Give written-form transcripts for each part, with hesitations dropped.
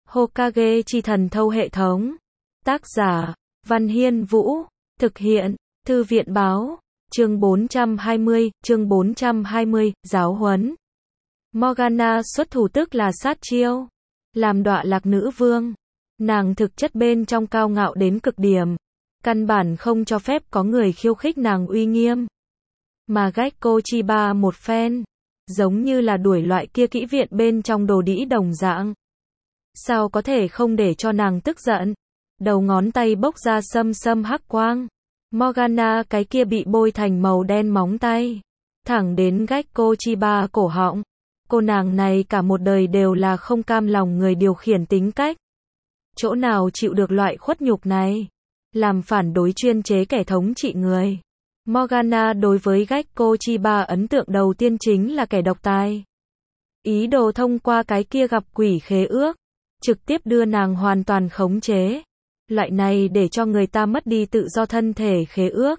Hokage chi thần thâu hệ thống. Tác giả, Văn Hiên Vũ. Thực hiện, Thư viện báo. Chương 420, giáo huấn. Morgana xuất thủ tức là sát chiêu. Làm đọa lạc nữ vương. Nàng thực chất bên trong cao ngạo đến cực điểm. Căn bản không cho phép có người khiêu khích nàng uy nghiêm. Mà Gekko Chiba một phen. Giống như là đuổi loại kia kỹ viện bên trong đồ đĩ đồng dạng. Sao có thể không để cho nàng tức giận. Đầu ngón tay bốc ra sâm hắc quang. Morgana cái kia bị bôi thành màu đen móng tay. Thẳng đến Gekko Chiba cổ họng. Cô nàng này cả một đời đều là không cam lòng người điều khiển tính cách. Chỗ nào chịu được loại khuất nhục này. Làm phản đối chuyên chế kẻ thống trị người. Morgana đối với Gekko Chiba ấn tượng đầu tiên chính là kẻ độc tài. Ý đồ thông qua cái kia gặp quỷ khế ước. Trực tiếp đưa nàng hoàn toàn khống chế. Loại này để cho người ta mất đi tự do thân thể khế ước.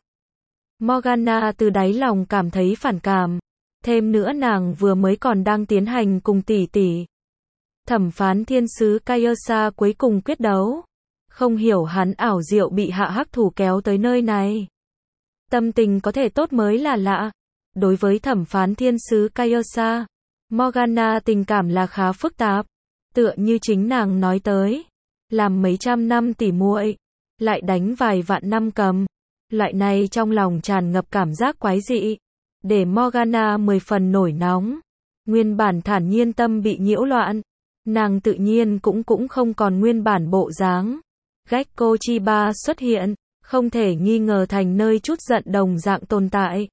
Morgana từ đáy lòng cảm thấy phản cảm. Thêm nữa nàng vừa mới còn đang tiến hành cùng tỷ tỷ. Thẩm phán thiên sứ Kaiosha cuối cùng quyết đấu. Không hiểu hắn ảo diệu bị hạ hắc thủ kéo tới nơi này. Tâm tình có thể tốt mới là lạ. Đối với thẩm phán thiên sứ Kaiosha, Morgana tình cảm là khá phức tạp. Tựa như chính nàng nói tới. Làm mấy trăm năm tỉ muội, lại đánh vài vạn năm cầm. Loại này trong lòng tràn ngập cảm giác quái dị. Để Morgana 10 phần nổi nóng. Nguyên bản thản nhiên tâm bị nhiễu loạn. Nàng tự nhiên cũng không còn nguyên bản bộ dáng. Gekko Chiba xuất hiện, không thể nghi ngờ thành nơi chút giận đồng dạng tồn tại.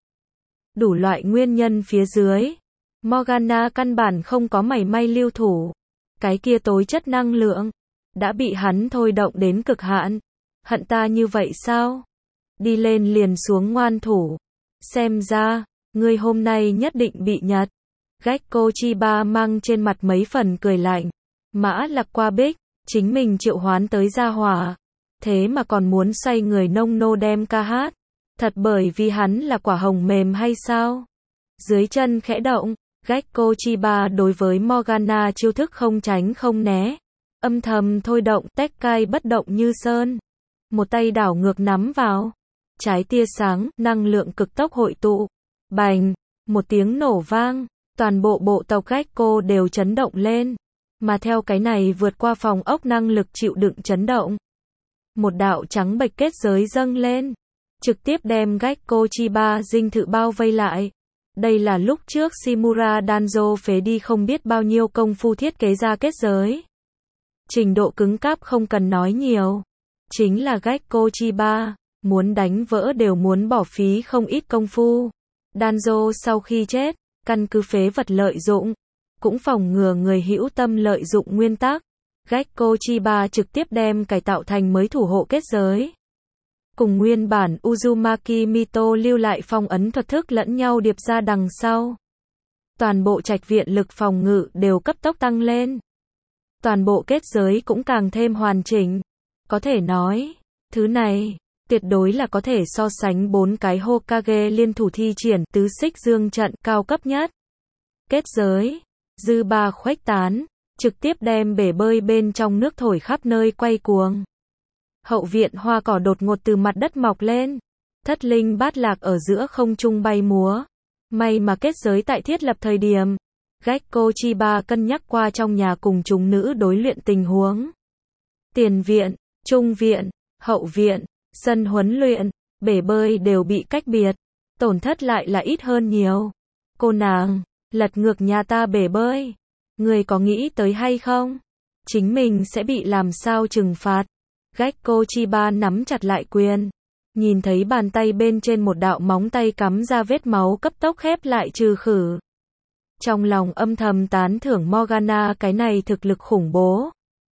Đủ loại nguyên nhân phía dưới. Morgana căn bản không có mảy may lưu thủ. Cái kia tối chất năng lượng đã bị hắn thôi động đến cực hạn. Hận ta như vậy sao? Đi lên liền xuống ngoan thủ. Xem ra, ngươi hôm nay nhất định bị nhật. Gekko Chiba mang trên mặt mấy phần cười lạnh. Mã lạc qua bích, chính mình triệu hoán tới gia hỏa. Thế mà còn muốn xoay người nông nô đem ca hát. Thật bởi vì hắn là quả hồng mềm hay sao? Dưới chân khẽ động, Gekko Chiba đối với Morgana chiêu thức không tránh không né. Âm thầm thôi động Tekkai bất động như sơn. Một tay đảo ngược nắm vào. Trái tia sáng, năng lượng cực tốc hội tụ. Bành, một tiếng nổ vang. Toàn bộ bộ tộc Gekko đều chấn động lên. Mà theo cái này vượt qua phòng ốc năng lực chịu đựng chấn động. Một đạo trắng bệch kết giới dâng lên. Trực tiếp đem Gekko Chiba dinh thự bao vây lại. Đây là lúc trước Shimura Danzo phế đi không biết bao nhiêu công phu thiết kế ra kết giới. Trình độ cứng cáp không cần nói nhiều. Chính là Gekko Chiba, muốn đánh vỡ đều muốn bỏ phí không ít công phu. Danzo sau khi chết, căn cứ phế vật lợi dụng, cũng phòng ngừa người hữu tâm lợi dụng nguyên tắc. Gekko Chiba trực tiếp đem cải tạo thành mới thủ hộ kết giới. Cùng nguyên bản Uzumaki Mito lưu lại phong ấn thuật thức lẫn nhau điệp ra đằng sau. Toàn bộ trạch viện lực phòng ngự đều cấp tốc tăng lên. Toàn bộ kết giới cũng càng thêm hoàn chỉnh. Có thể nói, thứ này, tuyệt đối là có thể so sánh 4 cái Hokage liên thủ thi triển tứ xích dương trận cao cấp nhất. Kết giới, dư ba khuếch tán, trực tiếp đem bể bơi bên trong nước thổi khắp nơi quay cuồng. Hậu viện hoa cỏ đột ngột từ mặt đất mọc lên. Thất linh bát lạc ở giữa không trung bay múa. May mà kết giới tại thiết lập thời điểm. Gekko Chiba cân nhắc qua trong nhà cùng chúng nữ đối luyện tình huống. Tiền viện, trung viện, hậu viện, sân huấn luyện, bể bơi đều bị cách biệt. Tổn thất lại là ít hơn nhiều. Cô nàng, lật ngược nhà ta bể bơi. Người có nghĩ tới hay không? Chính mình sẽ bị làm sao trừng phạt? Gekko Chiba nắm chặt lại quyền. Nhìn thấy bàn tay bên trên một đạo móng tay cắm ra vết máu cấp tốc khép lại trừ khử. Trong lòng âm thầm tán thưởng Morgana cái này thực lực khủng bố.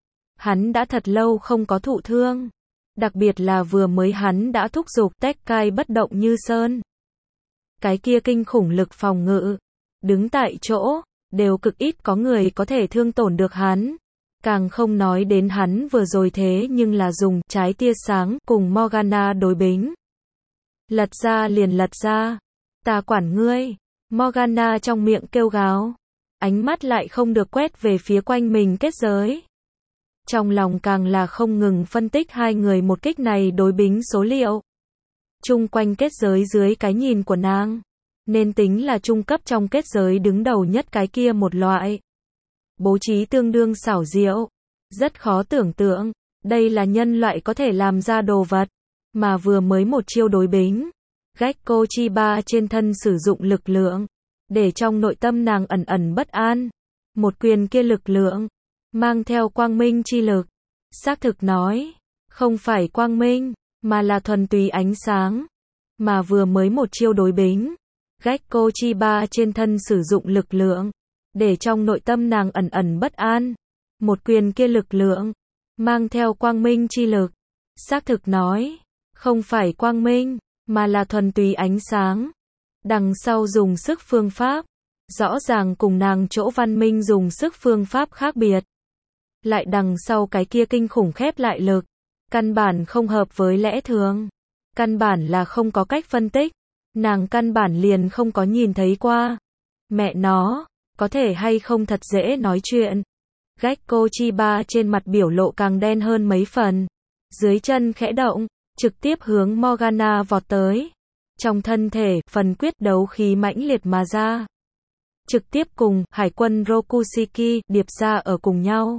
Hắn đã thật lâu không có thụ thương. Đặc biệt là vừa mới hắn đã thúc giục Tekkai bất động như sơn. Cái kia kinh khủng lực phòng ngự. Đứng tại chỗ, đều cực ít có người có thể thương tổn được hắn. Càng không nói đến hắn vừa rồi thế nhưng là dùng trái tia sáng cùng Morgana đối bính. Lật ra liền lật ra. Ta quản ngươi. Morgana trong miệng kêu gào. Ánh mắt lại không được quét về phía quanh mình kết giới. Trong lòng càng là không ngừng phân tích hai người một kích này đối bính số liệu. Chung quanh kết giới dưới cái nhìn của nàng, nên tính là trung cấp trong kết giới đứng đầu nhất cái kia một loại. Bố trí tương đương xảo diệu, rất khó tưởng tượng, đây là nhân loại có thể làm ra đồ vật, mà vừa mới một chiêu đối bính. Gekko Chiba trên thân sử dụng lực lượng, để trong nội tâm nàng ẩn ẩn bất an. Một quyền kia lực lượng, mang theo quang minh chi lực. Xác thực nói, không phải quang minh, mà là thuần túy ánh sáng. Mà vừa mới một chiêu đối bính, Gekko Chiba trên thân sử dụng lực lượng, để trong nội tâm nàng ẩn ẩn bất an. Một quyền kia lực lượng, mang theo quang minh chi lực. Xác thực nói, không phải quang minh, mà là thuần túy ánh sáng. Đằng sau dùng sức phương pháp, rõ ràng cùng nàng chỗ văn minh dùng sức phương pháp khác biệt. Lại đằng sau cái kia kinh khủng khép lại lực, căn bản không hợp với lẽ thường. Căn bản là không có cách phân tích, nàng căn bản liền không có nhìn thấy qua. Mẹ nó, có thể hay không thật dễ nói chuyện. Gekko Chiba trên mặt biểu lộ càng đen hơn mấy phần. Dưới chân khẽ động, trực tiếp hướng Morgana vọt tới. Trong thân thể, phần quyết đấu khí mãnh liệt mà ra. Trực tiếp cùng hải quân Rokushiki điệp ra ở cùng nhau.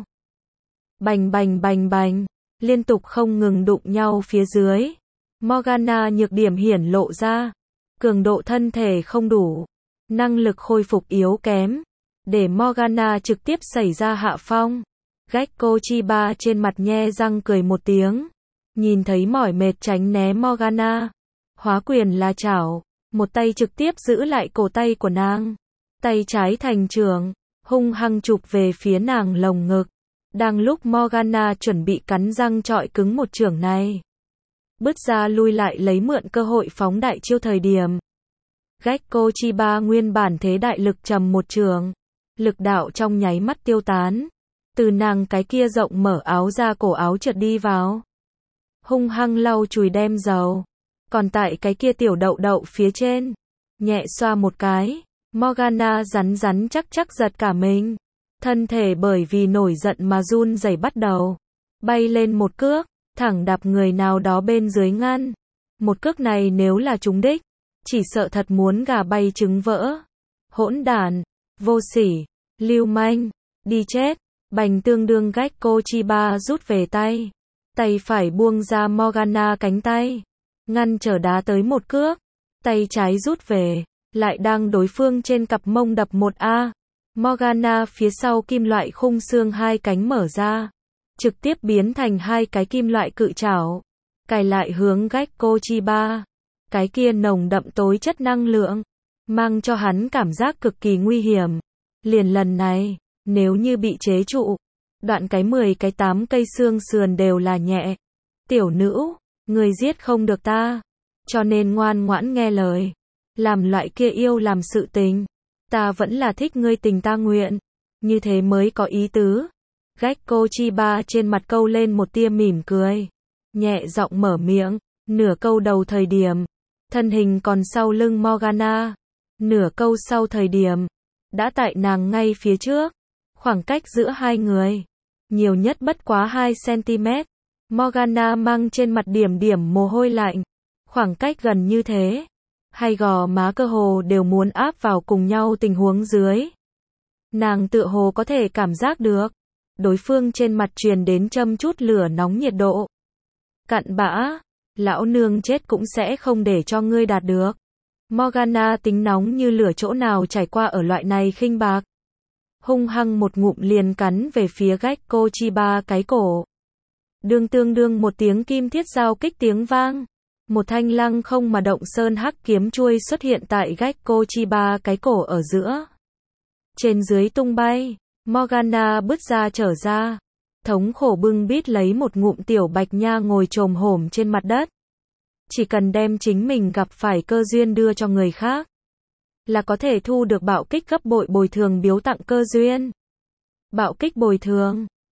Bành bành bành bành, liên tục không ngừng đụng nhau phía dưới. Morgana nhược điểm hiển lộ ra. Cường độ thân thể không đủ, năng lực khôi phục yếu kém, để Morgana trực tiếp xảy ra hạ phong. Gekko Chiba trên mặt nhe răng cười một tiếng, nhìn thấy mỏi mệt tránh né Morgana, hóa quyền là chảo, một tay trực tiếp giữ lại cổ tay của nàng, tay trái thành chưởng, hung hăng chụp về phía nàng lồng ngực. Đang lúc Morgana chuẩn bị cắn răng trọi cứng một chưởng này, bứt ra lui lại lấy mượn cơ hội phóng đại chiêu thời điểm, Gekko Chiba nguyên bản thế đại lực trầm một chưởng, lực đạo trong nháy mắt tiêu tán, từ nàng cái kia rộng mở áo ra cổ áo trượt đi vào, hung hăng lau chùi đem dầu, còn tại cái kia tiểu đậu đậu phía trên, nhẹ xoa một cái, Morgana rắn rắn chắc chắc giật cả mình, thân thể bởi vì nổi giận mà run rẩy bắt đầu, bay lên một cước, thẳng đạp người nào đó bên dưới ngăn. Một cước này nếu là trúng đích, chỉ sợ thật muốn gà bay trứng vỡ. Hỗn đản, vô sỉ, lưu manh, đi chết. Bành tương đương Gekko Chiba rút về tay. Tay phải buông ra Morgana cánh tay, ngăn trở đá tới một cước. Tay trái rút về, lại đang đối phương trên cặp mông đập một A. Morgana phía sau kim loại khung xương hai cánh mở ra, trực tiếp biến thành hai cái kim loại cự trảo, cài lại hướng Gekko Chiba. Cái kia nồng đậm tối chất năng lượng, mang cho hắn cảm giác cực kỳ nguy hiểm. Liền lần này, nếu như bị chế trụ, đoạn cái 10 cái 8 cây xương sườn đều là nhẹ. Tiểu nữ, người giết không được ta, cho nên ngoan ngoãn nghe lời, làm loại kia yêu làm sự tình. Ta vẫn là thích ngươi tình ta nguyện, như thế mới có ý tứ. Gekko Chiba trên mặt câu lên một tia mỉm cười, nhẹ giọng mở miệng, nửa câu đầu thời điểm, thân hình còn sau lưng Morgana, nửa câu sau thời điểm, đã tại nàng ngay phía trước, khoảng cách giữa hai người, nhiều nhất bất quá 2 cm. Morgana mang trên mặt điểm điểm mồ hôi lạnh, khoảng cách gần như thế, hai gò má cơ hồ đều muốn áp vào cùng nhau tình huống dưới. Nàng tựa hồ có thể cảm giác được, đối phương trên mặt truyền đến châm chút lửa nóng nhiệt độ. Cặn bã, lão nương chết cũng sẽ không để cho ngươi đạt được. Morgana tính nóng như lửa chỗ nào trải qua ở loại này khinh bạc. Hung hăng một ngụm liền cắn về phía Gekko Chiba cái cổ. Tương đương một tiếng kim thiết giao kích tiếng vang. Một thanh lăng không mà động sơn hắc kiếm chuôi xuất hiện tại Gekko Chiba cái cổ ở giữa. Trên dưới tung bay, Morgana bứt ra trở ra. Thống khổ bưng bít lấy một ngụm tiểu bạch nha ngồi chồm hổm trên mặt đất. Chỉ cần đem chính mình gặp phải cơ duyên đưa cho người khác, là có thể thu được bạo kích gấp bội bồi thường biếu tặng cơ duyên. Bạo kích bồi thường,